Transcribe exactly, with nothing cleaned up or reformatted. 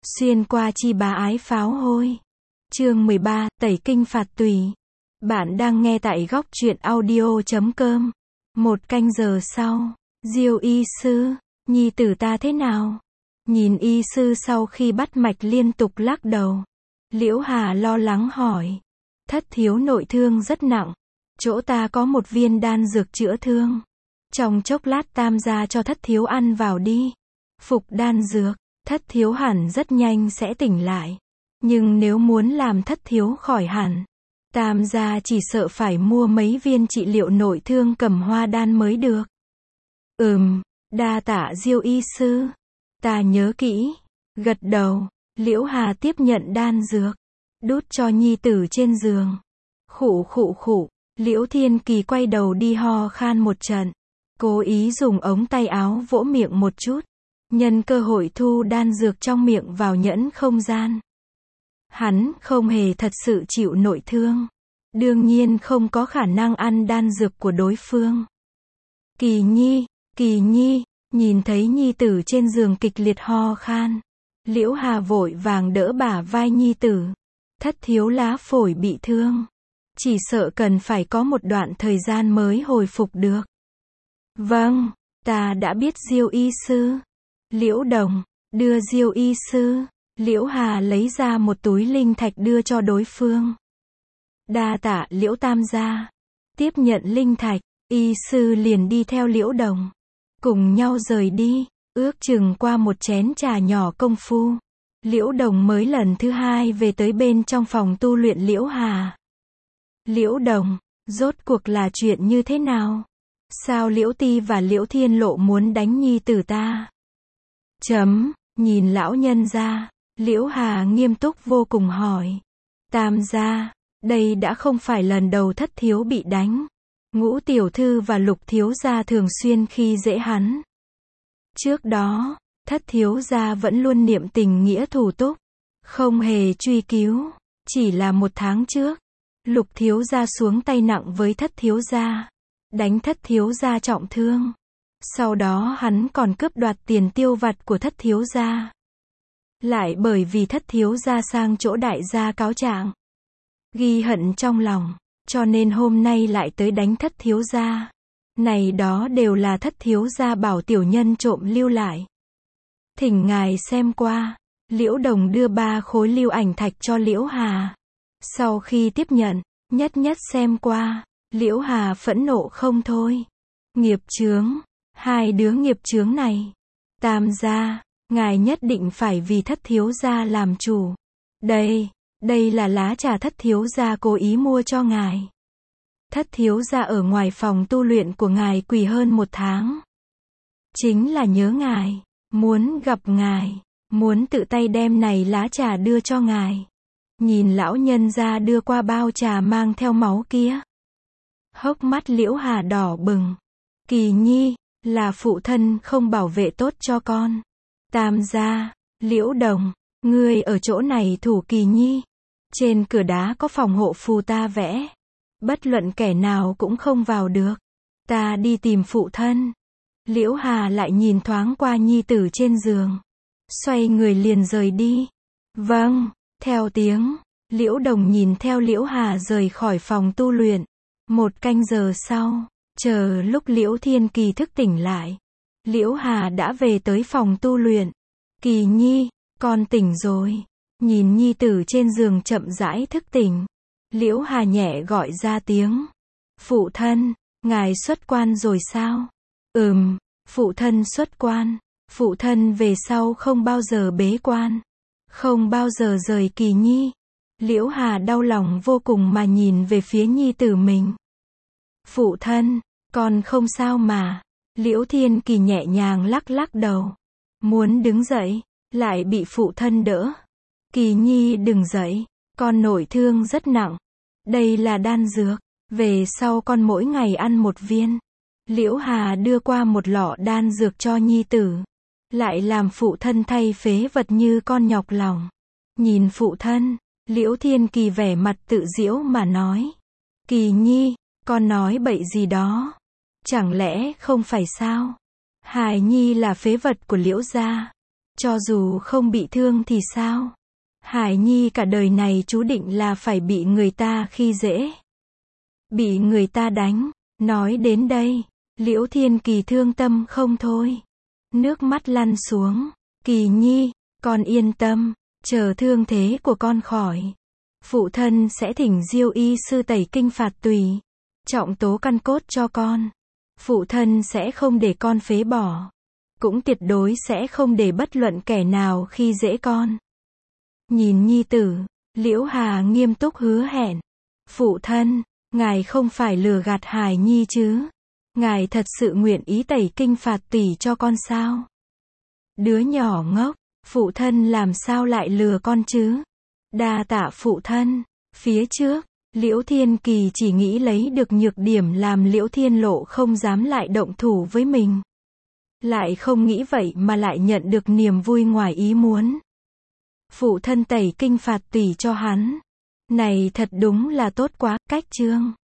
Xuyên qua chi bá ái pháo hôi. Chương mười ba, tẩy kinh phạt tùy. Bạn đang nghe tại góc truyện audio chấm com. Một canh giờ sau, Diêu y sư, nhi tử ta thế nào? Nhìn y sư sau khi bắt mạch liên tục lắc đầu. Liễu Hà lo lắng hỏi. Thất thiếu nội thương rất nặng. Chỗ ta có một viên đan dược chữa thương. Trong chốc lát tam gia cho thất thiếu ăn vào đi. Phục đan dược, thất thiếu hẳn rất nhanh sẽ tỉnh lại. Nhưng nếu muốn làm thất thiếu khỏi hẳn, tam gia chỉ sợ phải mua mấy viên trị liệu nội thương cầm hoa đan mới được. Ừm, đa tạ Diêu y sư. Ta nhớ kỹ. Gật đầu, Liễu Hà tiếp nhận đan dược, đút cho nhi tử trên giường. Khụ khụ khụ, Liễu Thiên Kỳ quay đầu đi ho khan một trận, cố ý dùng ống tay áo vỗ miệng một chút, nhân cơ hội thu đan dược trong miệng vào nhẫn không gian. Hắn không hề thật sự chịu nội thương, đương nhiên không có khả năng ăn đan dược của đối phương. Kỳ Nhi, Kỳ Nhi, nhìn thấy nhi tử trên giường kịch liệt ho khan, Liễu Hà vội vàng đỡ bả vai nhi tử. Thất thiếu lá phổi bị thương, chỉ sợ cần phải có một đoạn thời gian mới hồi phục được. Vâng, ta đã biết Diêu y sư. Liễu Đồng, đưa Diêu y sư. Liễu Hà lấy ra một túi linh thạch đưa cho đối phương. Đa tạ Liễu tam gia. Tiếp nhận linh thạch, y sư liền đi theo Liễu Đồng, cùng nhau rời đi. Ước chừng qua một chén trà nhỏ công phu, Liễu Đồng mới lần thứ hai về tới bên trong phòng tu luyện Liễu Hà. Liễu Đồng, rốt cuộc là chuyện như thế nào? Sao Liễu Ti và Liễu Thiên Lộ muốn đánh nhi tử ta? Chấm, nhìn lão nhân ra, Liễu Hà nghiêm túc vô cùng hỏi. Tam gia, đây đã không phải lần đầu thất thiếu bị đánh. Ngũ tiểu thư và Lục thiếu gia thường xuyên khi dễ hắn. Trước đó, thất thiếu gia vẫn luôn niệm tình nghĩa thủ túc, không hề truy cứu. Chỉ là một tháng trước, Lục thiếu gia xuống tay nặng với thất thiếu gia, đánh thất thiếu gia trọng thương. Sau đó hắn còn cướp đoạt tiền tiêu vặt của thất thiếu gia. Lại bởi vì thất thiếu gia sang chỗ đại gia cáo trạng, ghi hận trong lòng, cho nên hôm nay lại tới đánh thất thiếu gia. Này đó đều là thất thiếu gia bảo tiểu nhân trộm lưu lại. Thỉnh ngài xem qua. Liễu Đồng đưa ba khối lưu ảnh thạch cho Liễu Hà. Sau khi tiếp nhận, nhất nhất xem qua, Liễu Hà phẫn nộ không thôi. Nghiệp chướng, hai đứa nghiệp chướng này. Tam gia, ngài nhất định phải vì thất thiếu gia làm chủ. Đây, đây là lá trà thất thiếu gia cố ý mua cho ngài. Thất thiếu gia ở ngoài phòng tu luyện của ngài quỳ hơn một tháng. Chính là nhớ ngài, muốn gặp ngài, muốn tự tay đem này lá trà đưa cho ngài. Nhìn lão nhân gia đưa qua bao trà mang theo máu kia, hốc mắt Liễu Hà đỏ bừng. Kỳ Nhi, là phụ thân không bảo vệ tốt cho con. Tam gia, Liễu Đồng, ngươi ở chỗ này thủ Kỳ Nhi. Trên cửa đá có phòng hộ phù ta vẽ, bất luận kẻ nào cũng không vào được. Ta đi tìm phụ thân. Liễu Hà lại nhìn thoáng qua nhi tử trên giường, xoay người liền rời đi. Vâng, theo tiếng. Liễu Đồng nhìn theo Liễu Hà rời khỏi phòng tu luyện. Một canh giờ sau, chờ lúc Liễu Thiên Kỳ thức tỉnh lại, Liễu Hà đã về tới phòng tu luyện. Kỳ Nhi, con tỉnh rồi. Nhìn nhi tử trên giường chậm rãi thức tỉnh, Liễu Hà nhẹ gọi ra tiếng. Phụ thân, ngài xuất quan rồi sao? Ừm, phụ thân xuất quan. Phụ thân về sau không bao giờ bế quan, không bao giờ rời Kỳ Nhi. Liễu Hà đau lòng vô cùng mà nhìn về phía nhi tử mình. Phụ thân, con không sao mà. Liễu Thiên Kỳ nhẹ nhàng lắc lắc đầu, muốn đứng dậy, lại bị phụ thân đỡ. Kỳ Nhi đừng dậy, con nội thương rất nặng. Đây là đan dược, về sau con mỗi ngày ăn một viên. Liễu Hà đưa qua một lọ đan dược cho nhi tử, lại làm phụ thân thay phế vật như con nhọc lòng. Nhìn phụ thân, Liễu Thiên Kỳ vẻ mặt tự giễu mà nói. Kỳ Nhi, con nói bậy gì đó? Chẳng lẽ không phải sao? Hài Nhi là phế vật của Liễu gia. Cho dù không bị thương thì sao? Hải Nhi cả đời này chú định là phải bị người ta khi dễ. Bị người ta đánh. Nói đến đây, Liễu Thiên Kỳ thương tâm không thôi. Nước mắt lăn xuống. Kỳ Nhi, con yên tâm, chờ thương thế của con khỏi. Phụ thân sẽ thỉnh Diêu y sư tẩy kinh phạt tùy. Trọng tố căn cốt cho con. Phụ thân sẽ không để con phế bỏ. Cũng tuyệt đối sẽ không để bất luận kẻ nào khi dễ con. Nhìn nhi tử, Liễu Hà nghiêm túc hứa hẹn. Phụ thân, ngài không phải lừa gạt Hải Nhi chứ? Ngài thật sự nguyện ý tẩy kinh phạt tùy cho con sao? Đứa nhỏ ngốc, phụ thân làm sao lại lừa con chứ? Đa tạ phụ thân. Phía trước, Liễu Thiên Kỳ chỉ nghĩ lấy được nhược điểm làm Liễu Thiên Lộ không dám lại động thủ với mình. Lại không nghĩ vậy mà lại nhận được niềm vui ngoài ý muốn. Phụ thân tẩy kinh phạt tùy cho hắn. Này thật đúng là tốt quá, cách chương.